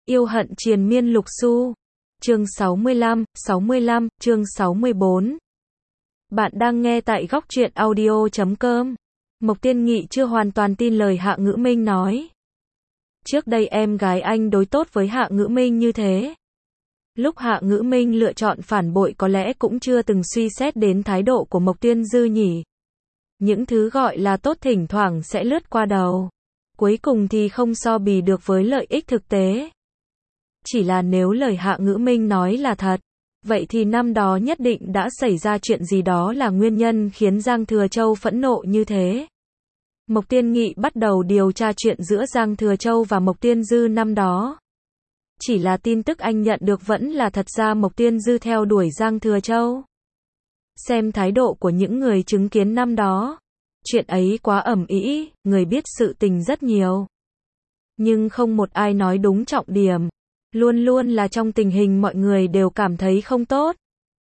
Yêu hận triền miên lục xu. Chương 65, chương 64. Bạn đang nghe tại góc truyện audio.com. Mộc Tiên Nghị chưa hoàn toàn tin lời Hạ Ngữ Minh nói. Trước đây em gái anh đối tốt với Hạ Ngữ Minh như thế. Lúc Hạ Ngữ Minh lựa chọn phản bội có lẽ cũng chưa từng suy xét đến thái độ của Mộc Tiên Dư nhỉ. Những thứ gọi là tốt thỉnh thoảng sẽ lướt qua đầu. Cuối cùng thì không so bì được với lợi ích thực tế. Chỉ là nếu lời Hạ Ngữ Minh nói là thật, vậy thì năm đó nhất định đã xảy ra chuyện gì đó là nguyên nhân khiến Giang Thừa Châu phẫn nộ như thế. Mộc Tiên Nghị bắt đầu điều tra chuyện giữa Giang Thừa Châu và Mộc Tiên Dư năm đó. Chỉ là tin tức anh nhận được vẫn là thật ra Mộc Tiên Dư theo đuổi Giang Thừa Châu. Xem thái độ của những người chứng kiến năm đó. Chuyện ấy quá ầm ĩ, người biết sự tình rất nhiều. Nhưng không một ai nói đúng trọng điểm. Luôn luôn là trong tình hình mọi người đều cảm thấy không tốt.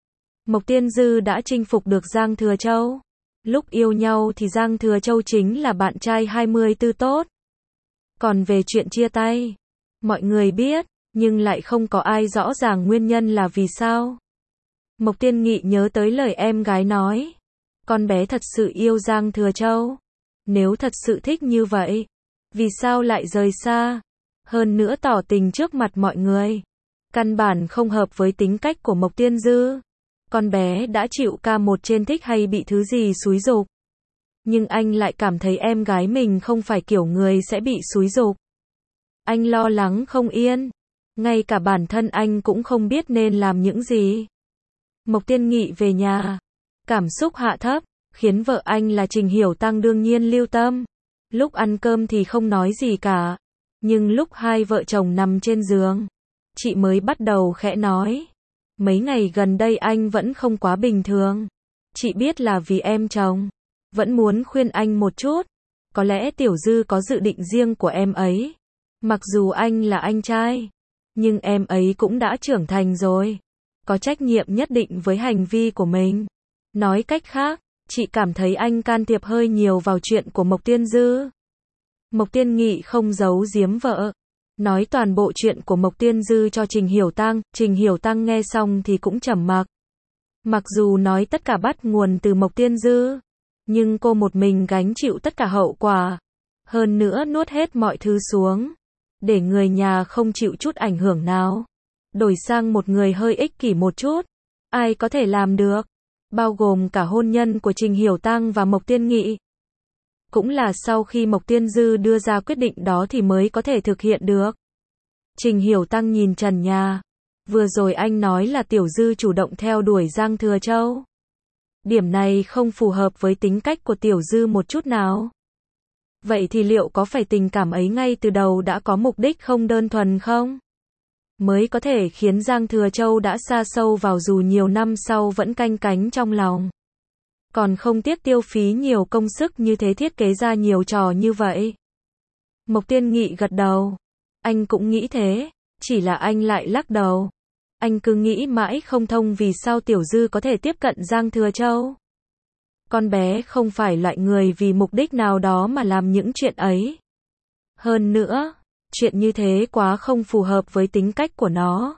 Mộc Tiên Dư đã chinh phục được Giang Thừa Châu. Lúc yêu nhau thì Giang Thừa Châu chính là bạn trai 24 tốt. Còn về chuyện chia tay, mọi người biết, nhưng lại không có ai rõ ràng nguyên nhân là vì sao. Mộc Tiên Nghị nhớ tới lời em gái nói. Con bé thật sự yêu Giang Thừa Châu. Nếu thật sự thích như vậy, vì sao lại rời xa? Hơn nữa tỏ tình trước mặt mọi người. Căn bản không hợp với tính cách của Mộc Tiên Dư. Con bé đã chịu ca một trên thích hay bị thứ gì xúi giục. Nhưng anh lại cảm thấy em gái mình không phải kiểu người sẽ bị xúi giục. Anh lo lắng không yên. Ngay cả bản thân anh cũng không biết nên làm những gì. Mộc Tiên Nghị về nhà. Cảm xúc hạ thấp, khiến vợ anh là Trình Hiểu Tăng đương nhiên lưu tâm. Lúc ăn cơm thì không nói gì cả. Nhưng lúc hai vợ chồng nằm trên giường, chị mới bắt đầu khẽ nói. Mấy ngày gần đây anh vẫn không quá bình thường. Chị biết là vì em chồng. Vẫn muốn khuyên anh một chút. Có lẽ Tiểu Dư có dự định riêng của em ấy. Mặc dù anh là anh trai, nhưng em ấy cũng đã trưởng thành rồi. Có trách nhiệm nhất định với hành vi của mình. Nói cách khác, chị cảm thấy anh can thiệp hơi nhiều vào chuyện của Mộc Tiên Dư. Mộc Tiên Nghị không giấu giếm vợ. Nói toàn bộ chuyện của Mộc Tiên Dư cho Trình Hiểu Tăng. Trình Hiểu Tăng nghe xong thì cũng trầm mặc. Mặc dù nói tất cả bắt nguồn từ Mộc Tiên Dư, nhưng cô một mình gánh chịu tất cả hậu quả. Hơn nữa nuốt hết mọi thứ xuống. Để người nhà không chịu chút ảnh hưởng nào. Đổi sang một người hơi ích kỷ một chút. Ai có thể làm được? Bao gồm cả hôn nhân của Trình Hiểu Tăng và Mộc Tiên Nghị. Cũng là sau khi Mộc Tiên Dư đưa ra quyết định đó thì mới có thể thực hiện được. Trình Hiểu Tăng nhìn trần nhà. Vừa rồi anh nói là Tiểu Dư chủ động theo đuổi Giang Thừa Châu. Điểm này không phù hợp với tính cách của Tiểu Dư một chút nào. Vậy thì liệu có phải tình cảm ấy ngay từ đầu đã có mục đích không đơn thuần không? Mới có thể khiến Giang Thừa Châu đã sa sâu vào dù nhiều năm sau vẫn canh cánh trong lòng. Còn không tiếc tiêu phí nhiều công sức như thế thiết kế ra nhiều trò như vậy. Mộc Tiên Nghị gật đầu. Anh cũng nghĩ thế, chỉ là anh lại lắc đầu. Anh cứ nghĩ mãi không thông vì sao Tiểu Dư có thể tiếp cận Giang Thừa Châu. Con bé không phải loại người vì mục đích nào đó mà làm những chuyện ấy. Hơn nữa, chuyện như thế quá không phù hợp với tính cách của nó.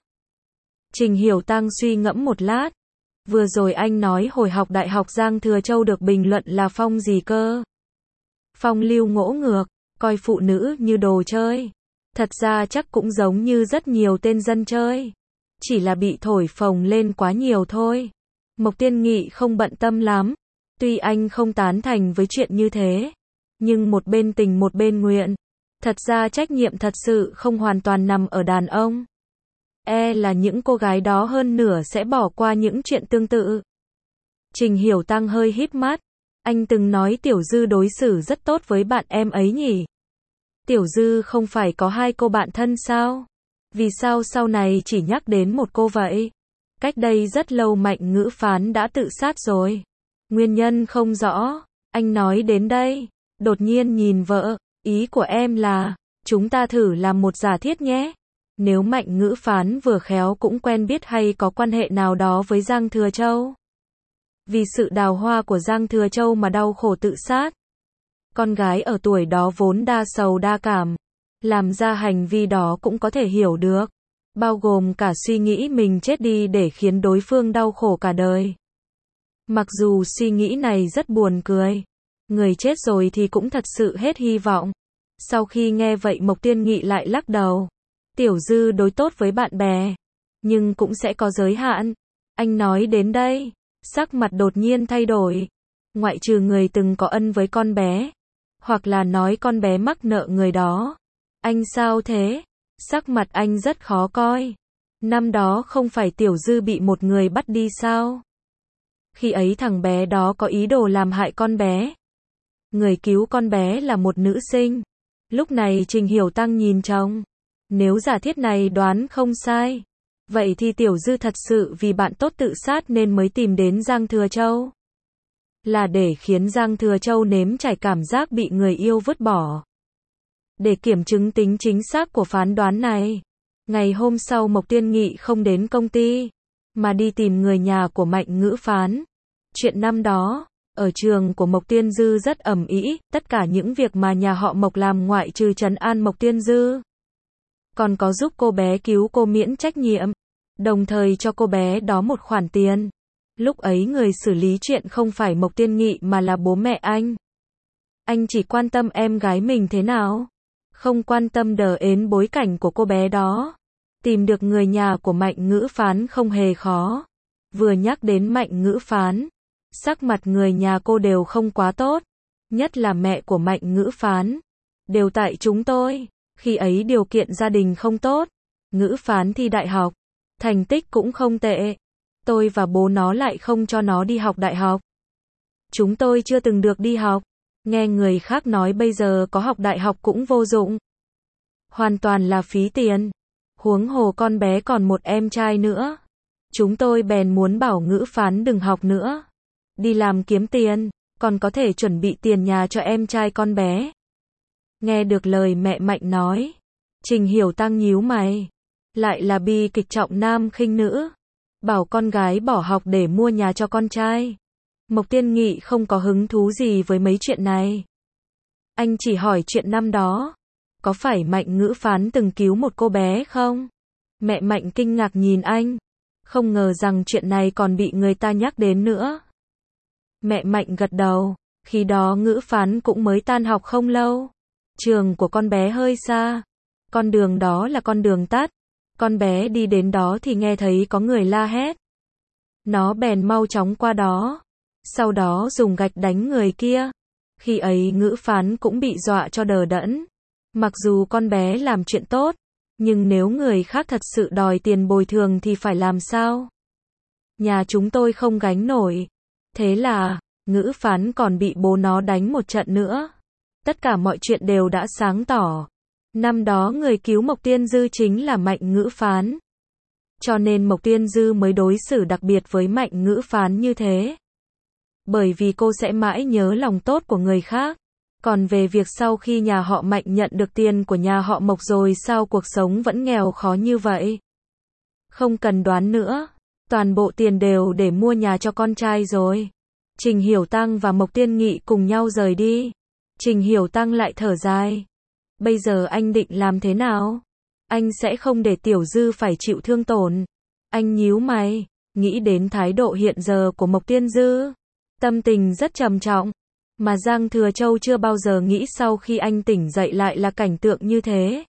Trình Hiểu Tăng suy ngẫm một lát. Vừa rồi anh nói hồi học đại học Giang Thừa Châu được bình luận là phong gì cơ? Phong lưu ngỗ ngược, coi phụ nữ như đồ chơi. Thật ra chắc cũng giống như rất nhiều tên dân chơi. Chỉ là bị thổi phồng lên quá nhiều thôi. Mộc Tiên Nghị không bận tâm lắm. Tuy anh không tán thành với chuyện như thế. Nhưng một bên tình một bên nguyện. Thật ra trách nhiệm thật sự không hoàn toàn nằm ở đàn ông. Là những cô gái đó hơn nửa sẽ bỏ qua những chuyện tương tự. Trình Hiểu Tăng hơi híp mắt. Anh từng nói Tiểu Dư đối xử rất tốt với bạn em ấy nhỉ? Tiểu Dư không phải có hai cô bạn thân sao? Vì sao sau này chỉ nhắc đến một cô vậy? Cách đây rất lâu Mạnh Ngữ Phán đã tự sát rồi. Nguyên nhân không rõ. Anh nói đến đây, đột nhiên nhìn vợ. Ý của em là, chúng ta thử làm một giả thiết nhé. Nếu Mạnh Ngữ Phán vừa khéo cũng quen biết hay có quan hệ nào đó với Giang Thừa Châu. Vì sự đào hoa của Giang Thừa Châu mà đau khổ tự sát. Con gái ở tuổi đó vốn đa sầu đa cảm. làm ra hành vi đó cũng có thể hiểu được, bao gồm cả suy nghĩ mình chết đi để khiến đối phương đau khổ cả đời. Mặc dù suy nghĩ này rất buồn cười, người chết rồi thì cũng thật sự hết hy vọng. Sau khi nghe vậy Mộc Tiên Nghị lại lắc đầu. Tiểu Dư đối tốt với bạn bè, nhưng cũng sẽ có giới hạn. Anh nói đến đây, sắc mặt đột nhiên thay đổi. Ngoại trừ người từng có ân với con bé, hoặc là nói con bé mắc nợ người đó. Anh sao thế? Sắc mặt anh rất khó coi. Năm đó không phải Tiểu Dư bị một người bắt đi sao? Khi ấy thằng bé đó có ý đồ làm hại con bé. Người cứu con bé là một nữ sinh. Lúc này Trình Hiểu Tăng nhìn chồng. Nếu giả thiết này đoán không sai, vậy thì Tiểu Dư thật sự vì bạn tốt tự sát nên mới tìm đến Giang Thừa Châu. Là để khiến Giang Thừa Châu nếm trải cảm giác bị người yêu vứt bỏ. Để kiểm chứng tính chính xác của phán đoán này, ngày hôm sau Mộc Tiên Nghị không đến công ty, mà đi tìm người nhà của Mạnh Ngữ Phán. Chuyện năm đó, ở trường của Mộc Tiên Dư rất ầm ĩ, tất cả những việc mà nhà họ Mộc làm ngoại trừ trấn an Mộc Tiên Dư, còn có giúp cô bé cứu cô miễn trách nhiệm, đồng thời cho cô bé đó một khoản tiền. Lúc ấy người xử lý chuyện không phải Mộc Tiên Nghị mà là bố mẹ anh. Anh chỉ quan tâm em gái mình thế nào, không quan tâm đờ ến bối cảnh của cô bé đó. Tìm được người nhà của Mạnh Ngữ Phán không hề khó. Vừa nhắc đến Mạnh Ngữ Phán, sắc mặt người nhà cô đều không quá tốt, nhất là mẹ của Mạnh Ngữ Phán. Đều tại chúng tôi, khi ấy điều kiện gia đình không tốt, Ngữ Phán thi đại học, thành tích cũng không tệ. Tôi và bố nó lại không cho nó đi học đại học. Chúng tôi chưa từng được đi học, nghe người khác nói bây giờ có học đại học cũng vô dụng. Hoàn toàn là phí tiền. Huống hồ con bé còn một em trai nữa. Chúng tôi bèn muốn bảo Ngữ Phán đừng học nữa, đi làm kiếm tiền, còn có thể chuẩn bị tiền nhà cho em trai con bé. Nghe được lời mẹ Mạnh nói, Trình Hiểu Tăng nhíu mày. Lại là bi kịch trọng nam khinh nữ, bảo con gái bỏ học để mua nhà cho con trai. Mộc Tiên Nghị không có hứng thú gì với mấy chuyện này. Anh chỉ hỏi chuyện năm đó, có phải Mạnh Ngữ Phán từng cứu một cô bé không? Mẹ Mạnh kinh ngạc nhìn anh, không ngờ rằng chuyện này còn bị người ta nhắc đến nữa. Mẹ Mạnh gật đầu, khi đó Ngữ Phán cũng mới tan học không lâu. Trường của con bé hơi xa, con đường đó là con đường tắt. Con bé đi đến đó thì nghe thấy có người la hét. Nó bèn mau chóng qua đó, sau đó dùng gạch đánh người kia. Khi ấy Ngữ Phán cũng bị dọa cho đờ đẫn. Mặc dù con bé làm chuyện tốt, nhưng nếu người khác thật sự đòi tiền bồi thường thì phải làm sao? Nhà chúng tôi không gánh nổi. Thế là, Ngữ Phán còn bị bố nó đánh một trận nữa. Tất cả mọi chuyện đều đã sáng tỏ. Năm đó người cứu Mộc Tiên Dư chính là Mạnh Ngữ Phán. Cho nên Mộc Tiên Dư mới đối xử đặc biệt với Mạnh Ngữ Phán như thế. Bởi vì cô sẽ mãi nhớ lòng tốt của người khác. Còn về việc sau khi nhà họ Mạnh nhận được tiền của nhà họ Mộc rồi sao cuộc sống vẫn nghèo khó như vậy? Không cần đoán nữa, toàn bộ tiền đều để mua nhà cho con trai rồi. Trình Hiểu Tăng và Mộc Tiên Nghị cùng nhau rời đi. Trình Hiểu Tăng lại thở dài. Bây giờ anh định làm thế nào? Anh sẽ không để Tiểu Dư phải chịu thương tổn. Anh nhíu mày, nghĩ đến thái độ hiện giờ của Mộc Tiên Dư. Tâm tình rất trầm trọng. Mà Giang Thừa Châu chưa bao giờ nghĩ sau khi anh tỉnh dậy lại là cảnh tượng như thế.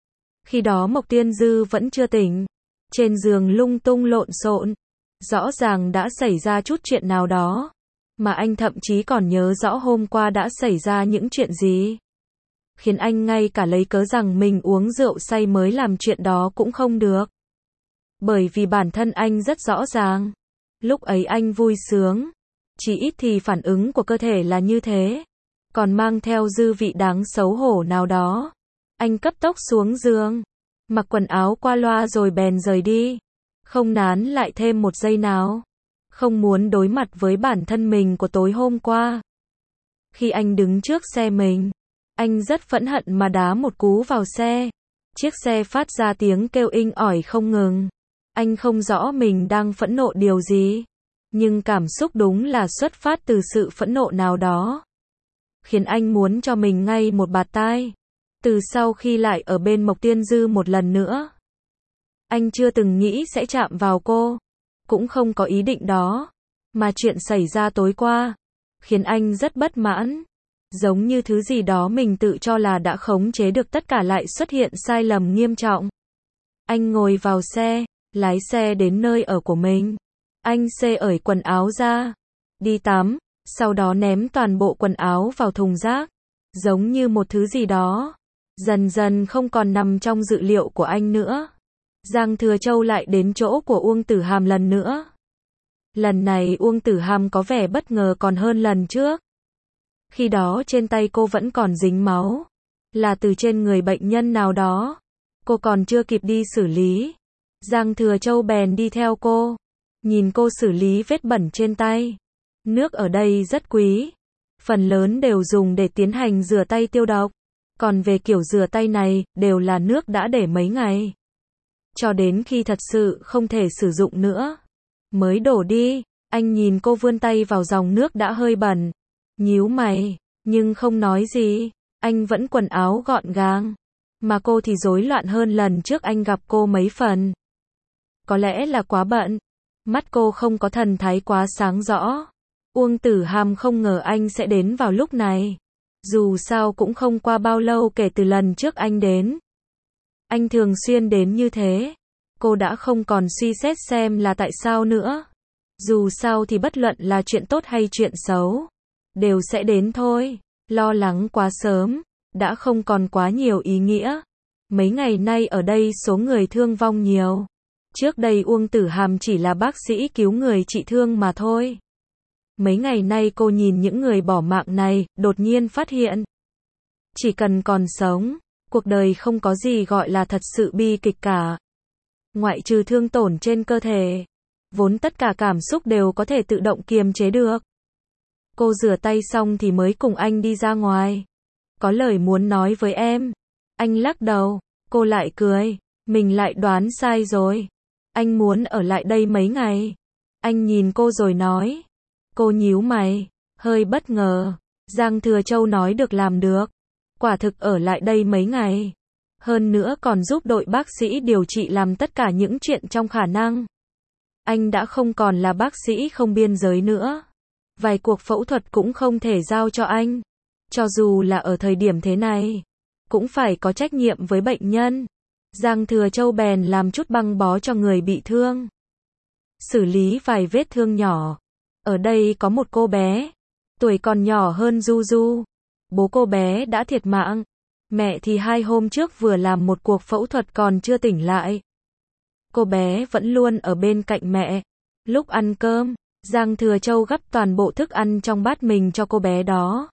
Khi đó Mộc Tiên Dư vẫn chưa tỉnh. Trên giường lung tung lộn xộn. Rõ ràng đã xảy ra chút chuyện nào đó. Mà anh thậm chí còn nhớ rõ hôm qua đã xảy ra những chuyện gì. Khiến anh ngay cả lấy cớ rằng mình uống rượu say mới làm chuyện đó cũng không được. Bởi vì bản thân anh rất rõ ràng. Lúc ấy anh vui sướng. Chỉ ít thì phản ứng của cơ thể là như thế. Còn mang theo dư vị đáng xấu hổ nào đó. Anh cấp tốc xuống giường. Mặc quần áo qua loa rồi bèn rời đi. Không nán lại thêm một giây nào. Không muốn đối mặt với bản thân mình của tối hôm qua. Khi anh đứng trước xe mình, anh rất phẫn hận mà đá một cú vào xe. Chiếc xe phát ra tiếng kêu inh ỏi không ngừng. Anh không rõ mình đang phẫn nộ điều gì. Nhưng cảm xúc đúng là xuất phát từ sự phẫn nộ nào đó. Khiến anh muốn cho mình ngay một bạt tai. Từ sau khi lại ở bên Mộc Tiên Dư một lần nữa, anh chưa từng nghĩ sẽ chạm vào cô, cũng không có ý định đó. Mà chuyện xảy ra tối qua, khiến anh rất bất mãn. Giống như thứ gì đó mình tự cho là đã khống chế được tất cả lại xuất hiện sai lầm nghiêm trọng. Anh ngồi vào xe, lái xe đến nơi ở của mình. Anh cởi quần áo ra, đi tắm, sau đó ném toàn bộ quần áo vào thùng rác. Giống như một thứ gì đó dần dần không còn nằm trong dự liệu của anh nữa. Giang Thừa Châu lại đến chỗ của Uông Tử Hàm lần nữa. Lần này Uông Tử Hàm có vẻ bất ngờ còn hơn lần trước. Khi đó trên tay cô vẫn còn dính máu, là từ trên người bệnh nhân nào đó. Cô còn chưa kịp đi xử lý, Giang Thừa Châu bèn đi theo cô, nhìn cô xử lý vết bẩn trên tay. Nước ở đây rất quý, phần lớn đều dùng để tiến hành rửa tay tiêu độc. Còn về kiểu rửa tay này, đều là nước đã để mấy ngày, cho đến khi thật sự không thể sử dụng nữa, mới đổ đi. Anh nhìn cô vươn tay vào dòng nước đã hơi bẩn, nhíu mày, nhưng không nói gì. Anh vẫn quần áo gọn gàng, mà cô thì rối loạn hơn lần trước anh gặp cô mấy phần. Có lẽ là quá bận, mắt cô không có thần thái quá sáng rõ. Uông Tử Hàm không ngờ anh sẽ đến vào lúc này. Dù sao cũng không qua bao lâu kể từ lần trước anh đến. Anh thường xuyên đến như thế. Cô đã không còn suy xét xem là tại sao nữa. Dù sao thì bất luận là chuyện tốt hay chuyện xấu, đều sẽ đến thôi. Lo lắng quá sớm, đã không còn quá nhiều ý nghĩa. Mấy ngày nay ở đây số người thương vong nhiều. Trước đây Uông Tử Hàm chỉ là bác sĩ cứu người trị thương mà thôi. Mấy ngày nay cô nhìn những người bỏ mạng này, đột nhiên phát hiện. Chỉ cần còn sống, cuộc đời không có gì gọi là thật sự bi kịch cả. Ngoại trừ thương tổn trên cơ thể, vốn tất cả cảm xúc đều có thể tự động kiềm chế được. Cô rửa tay xong thì mới cùng anh đi ra ngoài. Có lời muốn nói với em. Anh lắc đầu, cô lại cười. Mình lại đoán sai rồi. Anh muốn ở lại đây mấy ngày. Anh nhìn cô rồi nói. Cô nhíu mày, hơi bất ngờ. Giang Thừa Châu nói được làm được. Quả thực ở lại đây mấy ngày. Hơn nữa còn giúp đội bác sĩ điều trị làm tất cả những chuyện trong khả năng. Anh đã không còn là bác sĩ không biên giới nữa. Vài cuộc phẫu thuật cũng không thể giao cho anh. Cho dù là ở thời điểm thế này, cũng phải có trách nhiệm với bệnh nhân. Giang Thừa Châu bèn làm chút băng bó cho người bị thương. Xử lý vài vết thương nhỏ. Ở đây có một cô bé, tuổi còn nhỏ hơn Du Du. Bố cô bé đã thiệt mạng. Mẹ thì 2 hôm trước vừa làm một cuộc phẫu thuật còn chưa tỉnh lại. Cô bé vẫn luôn ở bên cạnh mẹ. Lúc ăn cơm, Giang Thừa Châu gắp toàn bộ thức ăn trong bát mình cho cô bé đó.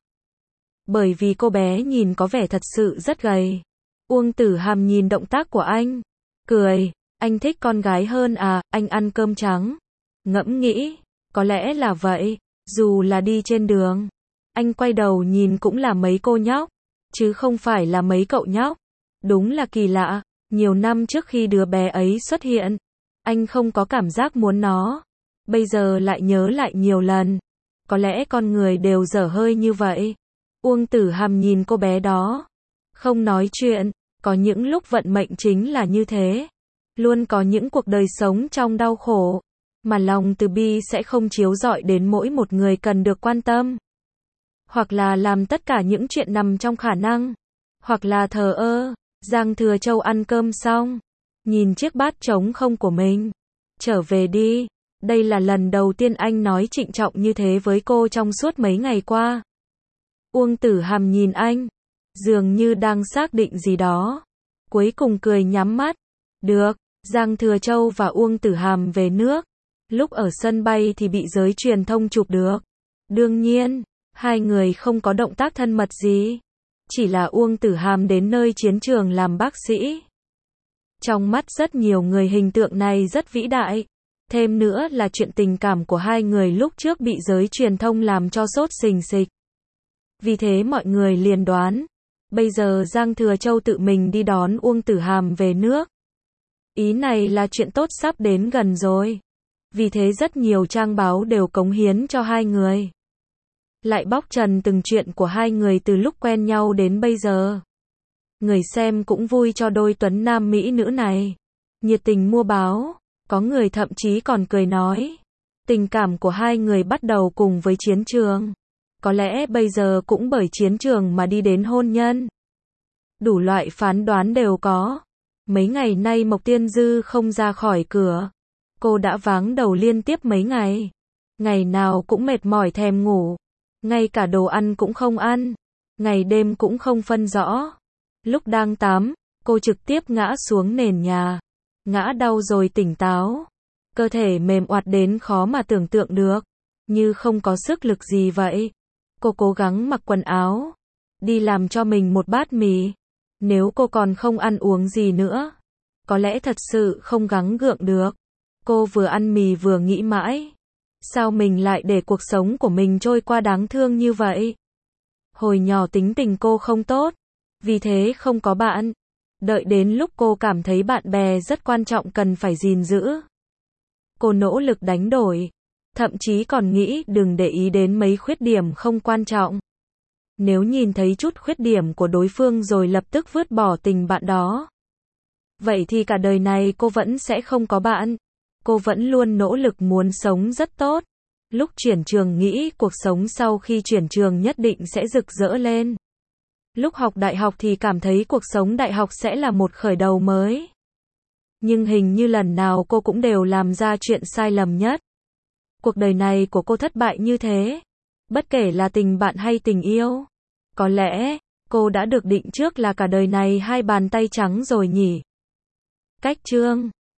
Bởi vì cô bé nhìn có vẻ thật sự rất gầy. Uông Tử Hàm nhìn động tác của anh, cười. Anh thích con gái hơn à, anh ăn cơm trắng. Ngẫm nghĩ, có lẽ là vậy. Dù là đi trên đường, anh quay đầu nhìn cũng là mấy cô nhóc, chứ không phải là mấy cậu nhóc. Đúng là kỳ lạ, nhiều năm trước khi đứa bé ấy xuất hiện, anh không có cảm giác muốn nó. Bây giờ lại nhớ lại nhiều lần. Có lẽ con người đều dở hơi như vậy. Uông Tử Hàm nhìn cô bé đó, không nói chuyện. Có những lúc vận mệnh chính là như thế. Luôn có những cuộc đời sống trong đau khổ, mà lòng từ bi sẽ không chiếu rọi đến mỗi một người cần được quan tâm. Hoặc là làm tất cả những chuyện nằm trong khả năng, hoặc là thờ ơ. Giang Thừa Châu ăn cơm xong, nhìn chiếc bát trống không của mình. Trở về đi. Đây là lần đầu tiên anh nói trịnh trọng như thế với cô trong suốt mấy ngày qua. Uông Tử Hàm nhìn anh, dường như đang xác định gì đó. Cuối cùng cười nhắm mắt. Được. Giang Thừa Châu và Uông Tử Hàm về nước. Lúc ở sân bay thì bị giới truyền thông chụp được. Đương nhiên, hai người không có động tác thân mật gì. Chỉ là Uông Tử Hàm đến nơi chiến trường làm bác sĩ. Trong mắt rất nhiều người hình tượng này rất vĩ đại. Thêm nữa là chuyện tình cảm của hai người lúc trước bị giới truyền thông làm cho sốt sình sịch. Vì thế mọi người liền đoán, bây giờ Giang Thừa Châu tự mình đi đón Uông Tử Hàm về nước. Ý này là chuyện tốt sắp đến gần rồi. Vì thế rất nhiều trang báo đều cống hiến cho hai người. Lại bóc trần từng chuyện của hai người từ lúc quen nhau đến bây giờ. Người xem cũng vui cho đôi tuấn nam mỹ nữ này. Nhiệt tình mua báo, có người thậm chí còn cười nói. Tình cảm của hai người bắt đầu cùng với chiến trường. Có lẽ bây giờ cũng bởi chiến trường mà đi đến hôn nhân. Đủ loại phán đoán đều có. Mấy ngày nay Mộc Tiên Dư không ra khỏi cửa. Cô đã váng đầu liên tiếp mấy ngày. Ngày nào cũng mệt mỏi thèm ngủ. Ngay cả đồ ăn cũng không ăn. Ngày đêm cũng không phân rõ. Lúc đang tắm, cô trực tiếp ngã xuống nền nhà. Ngã đau rồi tỉnh táo. Cơ thể mềm oặt đến khó mà tưởng tượng được. Như không có sức lực gì vậy. Cô cố gắng mặc quần áo. Đi làm cho mình một bát mì. Nếu cô còn không ăn uống gì nữa, có lẽ thật sự không gắng gượng được. Cô vừa ăn mì vừa nghĩ mãi. Sao mình lại để cuộc sống của mình trôi qua đáng thương như vậy? Hồi nhỏ tính tình cô không tốt. Vì thế không có bạn. Đợi đến lúc cô cảm thấy bạn bè rất quan trọng cần phải gìn giữ. Cô nỗ lực đánh đổi. Thậm chí còn nghĩ đừng để ý đến mấy khuyết điểm không quan trọng. Nếu nhìn thấy chút khuyết điểm của đối phương rồi lập tức vứt bỏ tình bạn đó. Vậy thì cả đời này cô vẫn sẽ không có bạn. Cô vẫn luôn nỗ lực muốn sống rất tốt. Lúc chuyển trường nghĩ cuộc sống sau khi chuyển trường nhất định sẽ rực rỡ lên. Lúc học đại học thì cảm thấy cuộc sống đại học sẽ là một khởi đầu mới. Nhưng hình như lần nào cô cũng đều làm ra chuyện sai lầm nhất. Cuộc đời này của cô thất bại như thế. Bất kể là tình bạn hay tình yêu. Có lẽ, cô đã được định trước là cả đời này hai bàn tay trắng rồi nhỉ. Cách chương